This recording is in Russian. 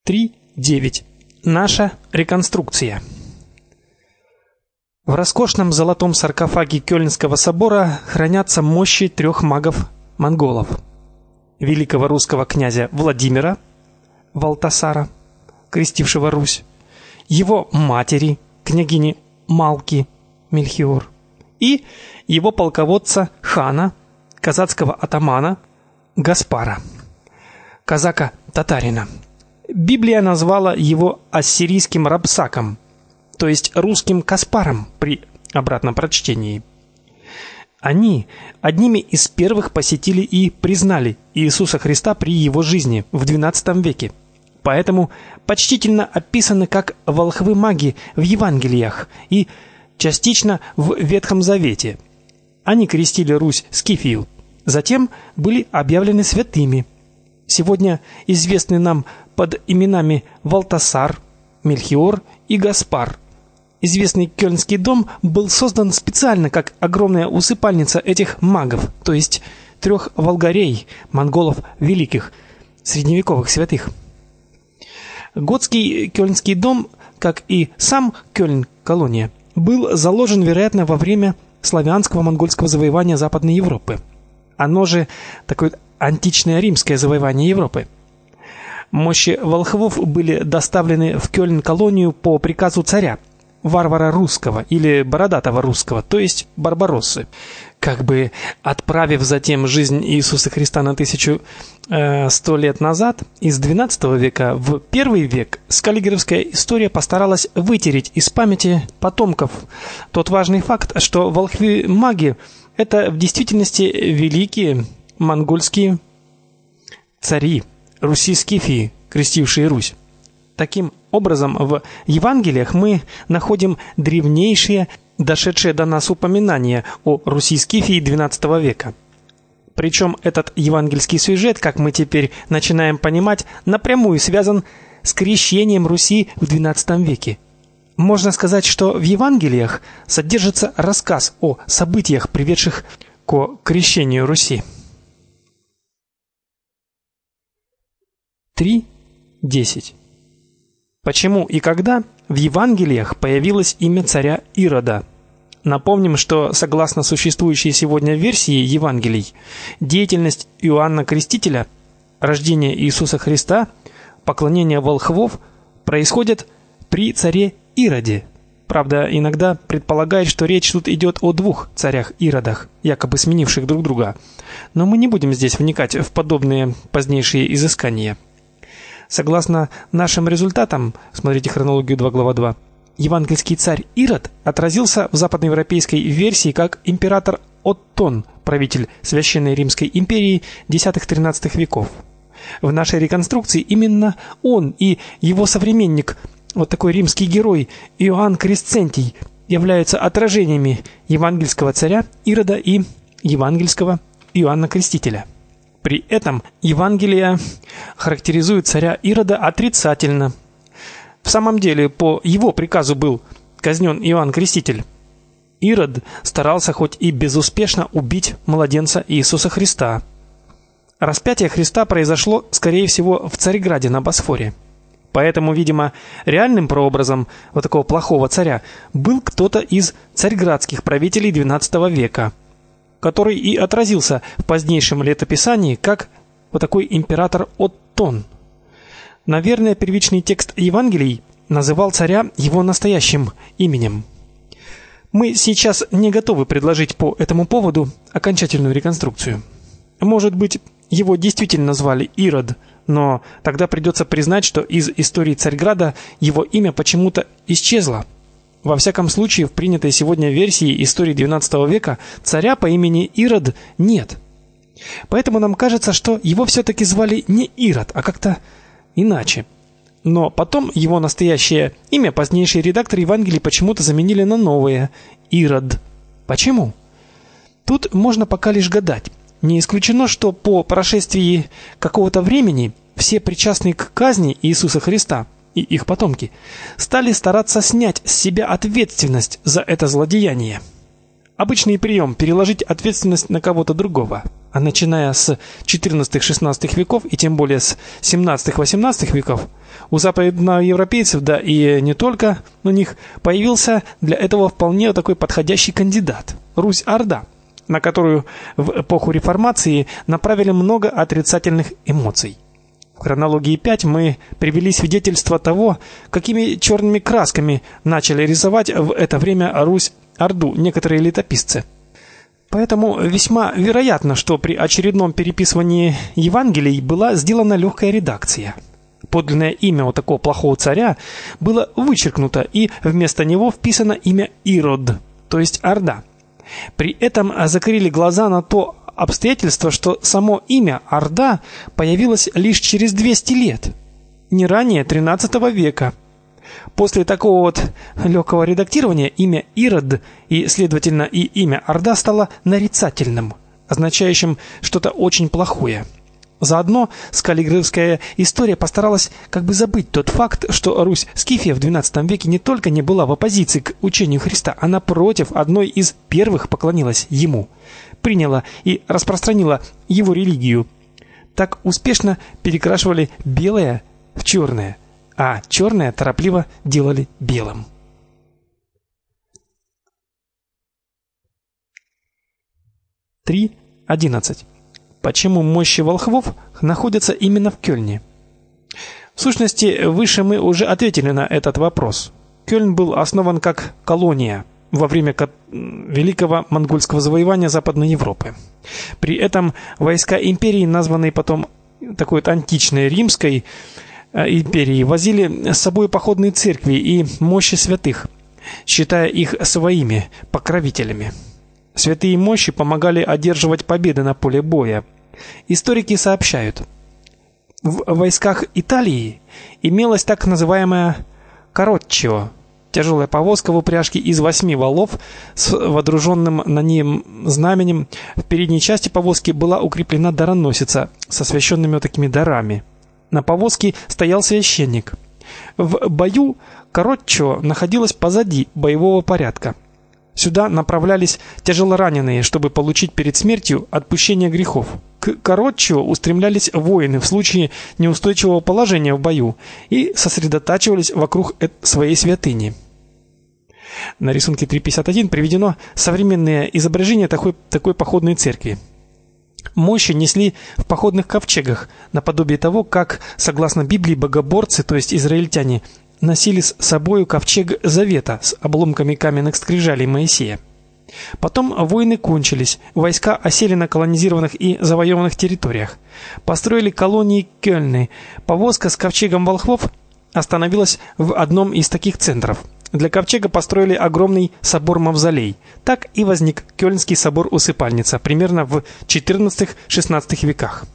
3.9. Наша реконструкция. В роскошном золотом саркофаге Кёльнского собора хранятся мощи 3 магов-монголов: великого русского князя Владимира Валтасара, крестившего Русь, его матери, княгини Малки Мельхиор, и его полководца хана, казацкого атамана Гаспара, казака-татарина. Библия назвала его ассирийским Рабсаком, то есть русским Каспаром при обратном прочтении. Они одними из первых посетили и признали Иисуса Христа при его жизни в XII веке. Поэтому почтительно описаны как волхвы-маги в Евангелиях и частично в Ветхом Завете. Они крестили Русь Скифию, затем были объявлены святыми. Сегодня известны нам под именами Валтасар, Мельхиор и Гаспар. Известный Кёльнский дом был создан специально как огромная усыпальница этих магов, то есть 3 волгарей, монголов великих, средневековых святых. Готский Кёльнский дом, как и сам Кёльн-колония, был заложен, вероятно, во время славянского монгольского завоевания Западной Европы. Оно же такое античное римское завоевание Европы. Мощи волхвов были доставлены в Кёльн-колонию по приказу царя, варвара русского или бородатого русского, то есть Барбароссы, как бы отправив затем жизнь Иисуса Христа на 1100 лет назад. Из XII века в I век скаллигеровская история постаралась вытереть из памяти потомков тот важный факт, что волхвы-маги — это в действительности великие монгольские цари Руси Скифии, крестившие Русь. Таким образом, в Евангелиях мы находим древнейшие, дошедшие до нас упоминания о Руси Скифии XII века. Причем этот евангельский сюжет, как мы теперь начинаем понимать, напрямую связан с крещением Руси в XII веке. Можно сказать, что в Евангелиях содержится рассказ о событиях, приведших к крещению Руси. 3.10. Почему и когда в Евангелиях появилось имя царя Ирода? Напомним, что согласно существующей сегодня версии Евангелий, деятельность Иоанна Крестителя, рождение Иисуса Христа, поклонение волхвов происходят при царе Ироде. Правда, иногда предполагают, что речь тут идет о 2 царях-Иродах, якобы сменивших друг друга. Но мы не будем здесь вникать в подобные позднейшие изыскания. Согласно нашим результатам, смотрите хронологию 2, глава 2, евангельский царь Ирод отразился в западноевропейской версии как император Оттон, правитель Священной Римской империи X-XIII веков. В нашей реконструкции именно он и его современник, вот такой римский герой Иоанн Кресцентий, являются отражениями евангельского царя Ирода и евангельского Иоанна Крестителя. При этом Евангелие характеризует царя Ирода отрицательно. В самом деле, по его приказу был казнен Иоанн Креститель. Ирод старался хоть и безуспешно убить младенца Иисуса Христа. Распятие Христа произошло, скорее всего, в Царьграде на Босфоре. Поэтому, видимо, реальным прообразом вот такого плохого царя был кто-то из царьградских правителей XII века, который и отразился в позднейшем летописании как вот такой император Оттон. Наверное, первичный текст Евангелий называл царя его настоящим именем. Мы сейчас не готовы предложить по этому поводу окончательную реконструкцию. Может быть, его действительно звали Ирод, но тогда придется признать, что из истории Царьграда его имя почему-то исчезло. Во всяком случае, в принятой сегодня версии истории XII века царя по имени Ирод нет. Поэтому нам кажется, что его все-таки звали не Ирод, а как-то иначе. Но потом его настоящее имя позднейшие редакторы Евангелий почему-то заменили на новое – Ирод. Почему? Тут можно пока лишь гадать. Не исключено, что по прошествии какого-то времени все причастные к казни Иисуса Христа и их потомки стали стараться снять с себя ответственность за это злодеяние. Обычный прием — переложить ответственность на кого-то другого. А начиная с 14-16 веков и тем более с 17-18 веков у западноевропейцев, да и не только у них, появился для этого вполне такой подходящий кандидат – Русь-Орда, на которую в эпоху реформации направили много отрицательных эмоций. В хронологии 5 мы привели свидетельство того, какими черными красками начали рисовать в это время Русь-Орду некоторые летописцы. Поэтому весьма вероятно, что при очередном переписывании Евангелий была сделана легкая редакция. Подлинное имя у такого плохого царя было вычеркнуто, и вместо него вписано имя Ирод, то есть Орда. При этом закрыли глаза на то обстоятельство, что само имя Орда появилось лишь через 200 лет, не ранее XIII века. После такого вот легкого редактирования имя Ирод и, следовательно, и имя Орда стало нарицательным, означающим что-то очень плохое. Заодно скаллигеровская история постаралась как бы забыть тот факт, что Русь-Скифия в XII веке не только не была в оппозиции к учению Христа, а напротив, одной из первых поклонилась ему, приняла и распространила его религию. Так успешно перекрашивали белое в черное, а черное торопливо делали белым. Три 11. Почему мощи волхвов находятся именно в Кёльне? В сущности, выше мы уже ответили на этот вопрос. Кёльн был основан как колония во время Великого монгольского завоевания Западной Европы. При этом войска империи, названные потом такой вот античной римской империей, возили с собой походные церкви и мощи святых, считая их своими покровителями. Святые мощи помогали одерживать победы на поле боя. Историки сообщают, в войсках Италии имелась так называемая кароччио, тяжелая повозка в упряжке из 8 валов с водруженным на нем знаменем. В передней части повозки была укреплена дароносица с освященными вот такими дарами. На повозке стоял священник. В бою кароччио находилась позади боевого порядка. Сюда направлялись тяжелораненые, чтобы получить перед смертью отпущение грехов. К кароччио устремлялись воины в случае неустойчивого положения в бою и сосредотачивались вокруг своей святыни. На рисунке 3.51 приведено современное изображение такой походной церкви. Мощи несли в походных ковчегах, наподобие того, как, согласно Библии, богоборцы, то есть израильтяне, носили с собою ковчег завета с обломками каменных скрижалей Моисея. Потом войны кончились, войска осели на колонизированных и завоеванных территориях. Построили колонии Кёльны. Повозка с ковчегом волхвов остановилась в одном из таких центров. Для ковчега построили огромный собор-мавзолей. Так и возник Кёльнский собор-усыпальница примерно в XIV-XVI веках.